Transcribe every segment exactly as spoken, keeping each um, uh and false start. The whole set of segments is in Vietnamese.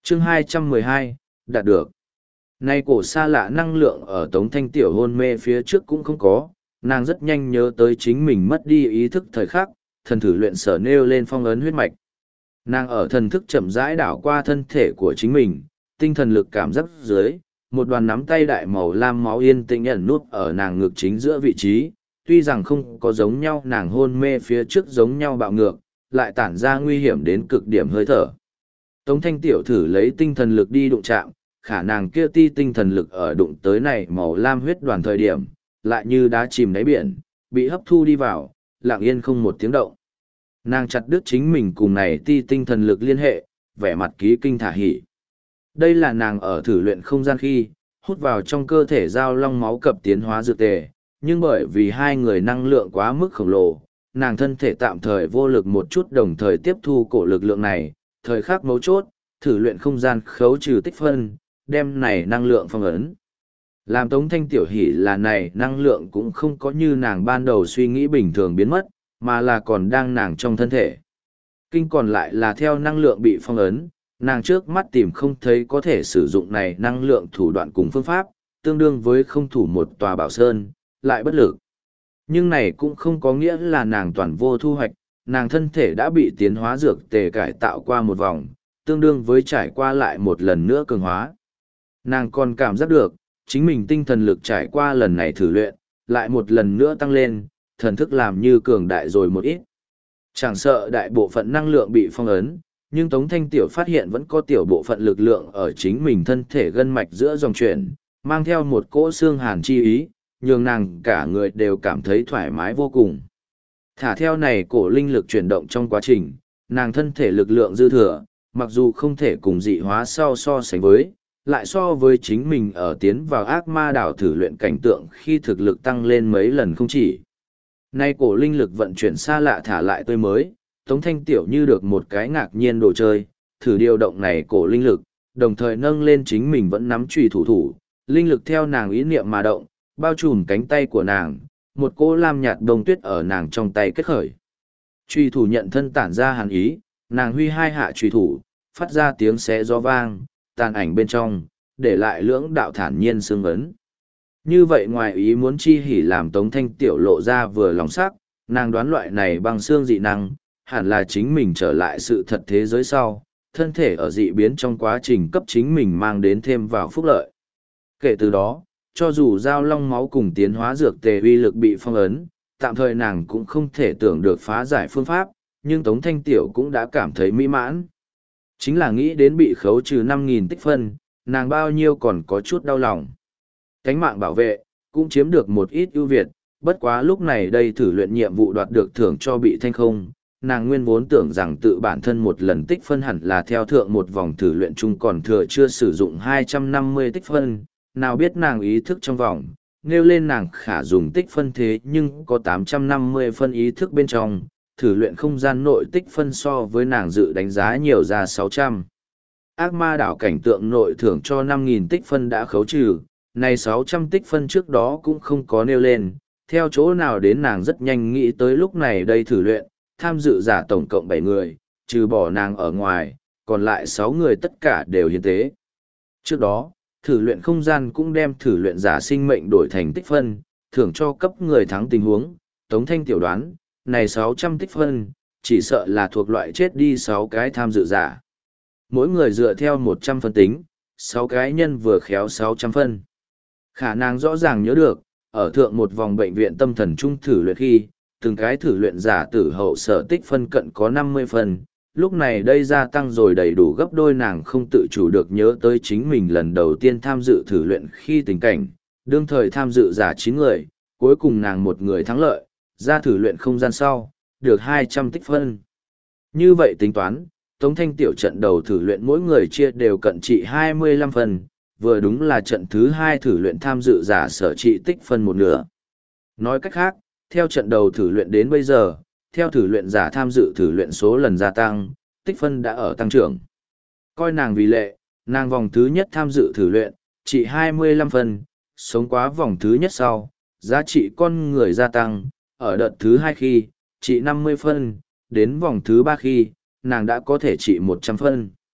chương hai trăm mười hai, đạt được. Nay cổ xa lạ năng lượng ở Tống Thanh Tiểu hôn mê phía trước cũng không có, nàng rất nhanh nhớ tới chính mình mất đi ý thức thời khắc, thần thử luyện sở nêu lên phong ấn huyết mạch. Nàng ở thần thức chậm rãi đảo qua thân thể của chính mình, tinh thần lực cảm giác dưới, một đoàn nắm tay đại màu lam máu yên tĩnh ẩn nút ở nàng ngực chính giữa vị trí, tuy rằng không có giống nhau nàng hôn mê phía trước giống nhau bạo ngược, lại tản ra nguy hiểm đến cực điểm hơi thở. Tống Thanh Tiểu thử lấy tinh thần lực đi đụng chạm, khả năng kia ti tinh thần lực ở đụng tới này màu lam huyết đoàn thời điểm, lại như đá chìm đáy biển, bị hấp thu đi vào, lặng yên không một tiếng động. Nàng chặt đứt chính mình cùng này ti tinh thần lực liên hệ, vẻ mặt ký kinh thả hỉ. Đây là nàng ở thử luyện không gian khi, hút vào trong cơ thể giao long máu cập tiến hóa dược tề, nhưng bởi vì hai người năng lượng quá mức khổng lồ, nàng thân thể tạm thời vô lực một chút đồng thời tiếp thu cổ lực lượng này, thời khắc mấu chốt, thử luyện không gian khấu trừ tích phân, đem này năng lượng phong ấn. Làm Tống Thanh Tiểu hỉ là này năng lượng cũng không có như nàng ban đầu suy nghĩ bình thường biến mất, mà là còn đang nàng trong thân thể. Kinh còn lại là theo năng lượng bị phong ấn, nàng trước mắt tìm không thấy có thể sử dụng này năng lượng thủ đoạn cùng phương pháp, tương đương với không thủ một tòa bảo sơn, lại bất lực. Nhưng này cũng không có nghĩa là nàng toàn vô thu hoạch, nàng thân thể đã bị tiến hóa dược tề cải tạo qua một vòng, tương đương với trải qua lại một lần nữa cường hóa. Nàng còn cảm giác được, chính mình tinh thần lực trải qua lần này thử luyện, lại một lần nữa tăng lên, thần thức làm như cường đại rồi một ít. Chẳng sợ đại bộ phận năng lượng bị phong ấn, nhưng Tống Thanh Tiểu phát hiện vẫn có tiểu bộ phận lực lượng ở chính mình thân thể gân mạch giữa dòng chuyển, mang theo một cỗ xương hàn chi ý, nhường nàng cả người đều cảm thấy thoải mái vô cùng. Thả theo này cổ linh lực chuyển động trong quá trình, nàng thân thể lực lượng dư thừa, mặc dù không thể cùng dị hóa sau so sánh với, lại so với chính mình ở tiến vào ác ma đảo thử luyện cảnh tượng khi thực lực tăng lên mấy lần không chỉ. Nay cổ linh lực vận chuyển xa lạ thả lại tươi mới, Tống Thanh Tiểu như được một cái ngạc nhiên đồ chơi, thử điều động này cổ linh lực, đồng thời nâng lên chính mình vẫn nắm chùy thủ thủ, linh lực theo nàng ý niệm mà động, bao trùm cánh tay của nàng, một cỗ lam nhạt đông tuyết ở nàng trong tay kết khởi. Chùy thủ nhận thân tản ra hàn ý, nàng huy hai hạ chùy thủ, phát ra tiếng xé gió vang, tàn ảnh bên trong, để lại lưỡng đạo thản nhiên sương ấn. Như vậy ngoài ý muốn chi hỉ làm Tống Thanh Tiểu lộ ra vừa lòng sắc, nàng đoán loại này bằng xương dị năng, hẳn là chính mình trở lại sự thật thế giới sau, thân thể ở dị biến trong quá trình cấp chính mình mang đến thêm vào phúc lợi. Kể từ đó, cho dù giao long máu cùng tiến hóa dược tề uy lực bị phong ấn, tạm thời nàng cũng không thể tưởng được phá giải phương pháp, nhưng Tống Thanh Tiểu cũng đã cảm thấy mỹ mãn. Chính là nghĩ đến bị khấu trừ năm nghìn tích phân, nàng bao nhiêu còn có chút đau lòng. Cánh mạng bảo vệ, cũng chiếm được một ít ưu việt, bất quá lúc này đây thử luyện nhiệm vụ đoạt được thưởng cho bị thanh không. Nàng nguyên vốn tưởng rằng tự bản thân một lần tích phân hẳn là theo thượng một vòng thử luyện chung còn thừa chưa sử dụng hai trăm năm mươi tích phân, nào biết nàng ý thức trong vòng, nêu lên nàng khả dùng tích phân thế nhưng có tám trăm năm mươi phân ý thức bên trong, thử luyện không gian nội tích phân so với nàng dự đánh giá nhiều ra sáu trăm. Ác ma đảo cảnh tượng nội thưởng cho năm nghìn tích phân đã khấu trừ, này sáu trăm tích phân trước đó cũng không có nêu lên, theo chỗ nào đến nàng rất nhanh nghĩ tới lúc này đây thử luyện, tham dự giả tổng cộng bảy người, trừ bỏ nàng ở ngoài, còn lại sáu người tất cả đều hiến tế. Trước đó, thử luyện không gian cũng đem thử luyện giả sinh mệnh đổi thành tích phân, thưởng cho cấp người thắng tình huống, Tống Thanh Tiểu đoán, này sáu trăm tích phân, chỉ sợ là thuộc loại chết đi sáu cái tham dự giả. Mỗi người dựa theo một trăm phân tính, sáu cái nhân vừa khéo sáu trăm phân. Khả năng rõ ràng nhớ được, ở thượng một vòng bệnh viện tâm thần trung thử luyện khi, từng cái thử luyện giả tử hậu sở tích phân cận có năm mươi phần, lúc này đây gia tăng rồi đầy đủ gấp đôi, nàng không tự chủ được nhớ tới chính mình lần đầu tiên tham dự thử luyện khi tình cảnh, đương thời tham dự giả chín người, cuối cùng nàng một người thắng lợi, ra thử luyện không gian sau, được hai trăm tích phân. Như vậy tính toán, Tống Thanh Tiểu trận đầu thử luyện mỗi người chia đều cận trị hai mươi lăm phần, vừa đúng là trận thứ hai thử luyện tham dự giả sở trị tích phân một nửa. Nói cách khác, theo trận đầu thử luyện đến bây giờ, theo thử luyện giả tham dự thử luyện số lần gia tăng, tích phân đã ở tăng trưởng. Coi nàng vì lệ, nàng vòng thứ nhất tham dự thử luyện, trị hai mươi lăm phần, sống quá vòng thứ nhất sau, giá trị con người gia tăng, ở đợt thứ hai khi, trị năm mươi phân, đến vòng thứ ba khi, nàng đã có thể trị một trăm phân.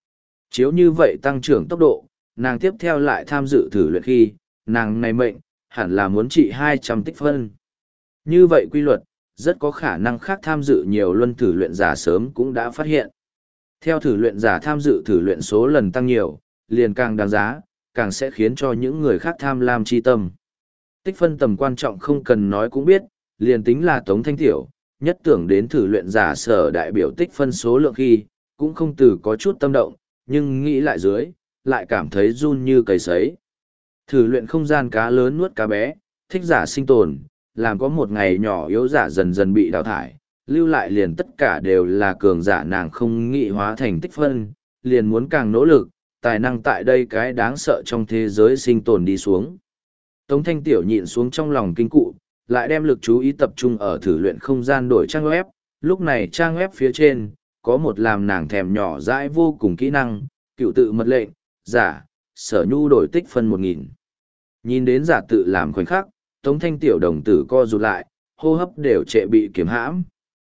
Chiếu như vậy tăng trưởng tốc độ, nàng tiếp theo lại tham dự thử luyện khi, nàng này mệnh, hẳn là muốn trị hai trăm tích phân. Như vậy quy luật, rất có khả năng khác tham dự nhiều luân thử luyện giả sớm cũng đã phát hiện. Theo thử luyện giả tham dự thử luyện số lần tăng nhiều, liền càng đáng giá, càng sẽ khiến cho những người khác tham lam chi tâm. Tích phân tầm quan trọng không cần nói cũng biết, liền tính là Tống Thanh Tiểu, nhất tưởng đến thử luyện giả sở đại biểu tích phân số lượng khi, cũng không từ có chút tâm động, nhưng nghĩ lại dưới, lại cảm thấy run như cầy sấy. Thử luyện không gian cá lớn nuốt cá bé, thích giả sinh tồn, làm có một ngày nhỏ yếu giả dần dần bị đào thải, lưu lại liền tất cả đều là cường giả, nàng không nghĩ hóa thành tích phân, liền muốn càng nỗ lực, tài năng tại đây cái đáng sợ trong thế giới sinh tồn đi xuống. Tống Thanh Tiểu nhịn xuống trong lòng kinh cụ, lại đem lực chú ý tập trung ở thử luyện không gian đổi trang web, lúc này trang web phía trên, có một làm nàng thèm nhỏ dãi vô cùng kỹ năng, cựu tự mật lệnh, giả, sở nhu đổi tích phân một nghìn. Nhìn đến giả tự làm khoảnh khắc, Tống Thanh Tiểu đồng tử co rụt lại, hô hấp đều trệ bị kiềm hãm.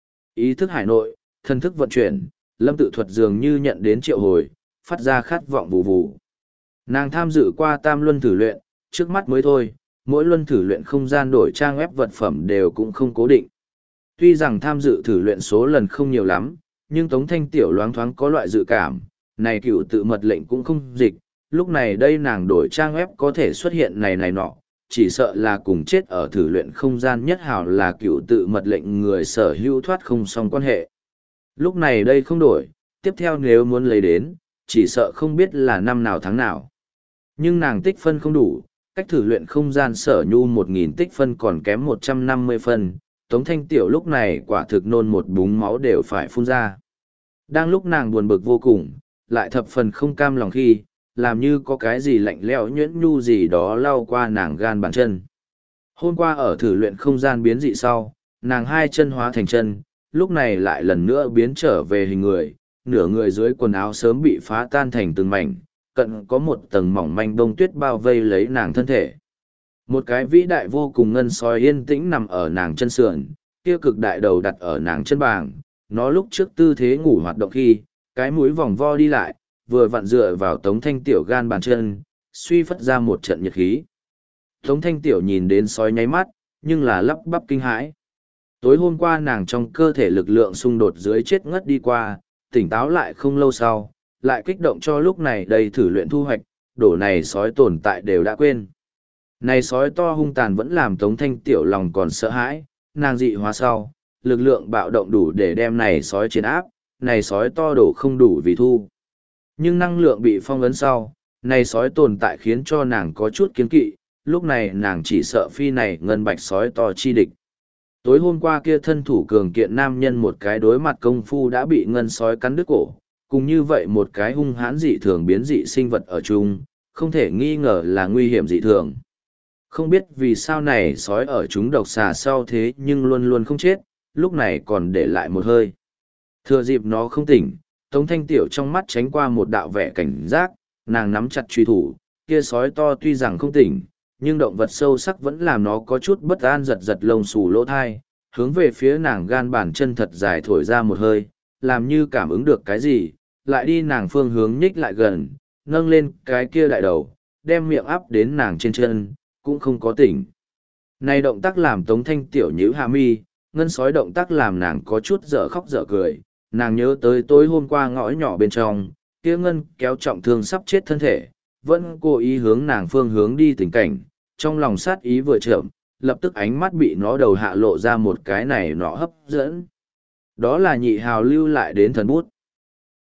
Ý thức hải nội, thân thức vận chuyển, lâm tự thuật dường như nhận đến triệu hồi, phát ra khát vọng vù vù. Nàng tham dự qua tam luân thử luyện, trước mắt mới thôi, mỗi luân thử luyện không gian đổi trang web vật phẩm đều cũng không cố định. Tuy rằng tham dự thử luyện số lần không nhiều lắm, nhưng Tống Thanh Tiểu loáng thoáng có loại dự cảm, này cựu tự mật lệnh cũng không dịch, lúc này đây nàng đổi trang web có thể xuất hiện này này nọ, chỉ sợ là cùng chết ở thử luyện không gian nhất hảo là cựu tự mật lệnh người sở hữu thoát không xong quan hệ. Lúc này đây không đổi, tiếp theo nếu muốn lấy đến, chỉ sợ không biết là năm nào tháng nào. Nhưng nàng tích phân không đủ, cách thử luyện không gian sở nhu một nghìn tích phân còn kém một trăm năm mươi phân, Tống Thanh Tiểu lúc này quả thực nôn một búng máu đều phải phun ra. Đang lúc nàng buồn bực vô cùng, lại thập phần không cam lòng khi, làm như có cái gì lạnh lẽo nhuyễn nhu gì đó lao qua nàng gan bàn chân. Hôm qua ở thử luyện không gian biến dị sau, nàng hai chân hóa thành chân, lúc này lại lần nữa biến trở về hình người, nửa người dưới quần áo sớm bị phá tan thành từng mảnh, cận có một tầng mỏng manh bông tuyết bao vây lấy nàng thân thể. Một cái vĩ đại vô cùng ngân sói yên tĩnh nằm ở nàng chân sườn, kia cực đại đầu đặt ở nàng chân bàng, nó lúc trước tư thế ngủ hoạt động khi, cái mũi vòng vo đi lại, vừa vặn dựa vào Tống Thanh Tiểu gan bàn chân, suy phất ra một trận nhiệt khí. Tống Thanh Tiểu nhìn đến sói nháy mắt, nhưng là lắp bắp kinh hãi. Tối hôm qua nàng trong cơ thể lực lượng xung đột dưới chết ngất đi qua, tỉnh táo lại không lâu sau, lại kích động cho lúc này đây thử luyện thu hoạch, đổ này sói tồn tại đều đã quên. Này sói to hung tàn vẫn làm Tống Thanh Tiểu lòng còn sợ hãi, nàng dị hóa sau, lực lượng bạo động đủ để đem này sói chiến áp, này sói to đổ không đủ vì thu. Nhưng năng lượng bị phong ấn sau, này sói tồn tại khiến cho nàng có chút kiên kỵ, lúc này nàng chỉ sợ phi này ngân bạch sói to chi địch. Tối hôm qua kia thân thủ cường kiện nam nhân một cái đối mặt công phu đã bị ngân sói cắn đứt cổ, cùng như vậy một cái hung hãn dị thường biến dị sinh vật ở chung, không thể nghi ngờ là nguy hiểm dị thường. Không biết vì sao này sói ở chúng độc xà sau thế nhưng luôn luôn không chết, lúc này còn để lại một hơi. Thừa dịp nó không tỉnh, Tống Thanh Tiểu trong mắt tránh qua một đạo vẻ cảnh giác, nàng nắm chặt truy thủ, kia sói to tuy rằng không tỉnh, nhưng động vật sâu sắc vẫn làm nó có chút bất an, giật giật lông xù lỗ thai, hướng về phía nàng gan bàn chân thật dài thổi ra một hơi, làm như cảm ứng được cái gì, lại đi nàng phương hướng nhích lại gần, nâng lên cái kia đại đầu, đem miệng áp đến nàng trên chân, cũng không có tỉnh. Này động tác làm Tống Thanh Tiểu nhíu hạ mi, ngân sói động tác làm nàng có chút dở khóc dở cười, nàng nhớ tới tối hôm qua ngõ nhỏ bên trong, kia ngân kéo trọng thương sắp chết thân thể, vẫn cố ý hướng nàng phương hướng đi tình cảnh, trong lòng sát ý vừa chậm, lập tức ánh mắt bị nó đầu hạ lộ ra một cái này nọ hấp dẫn. Đó là nhị hào lưu lại đến thần bút.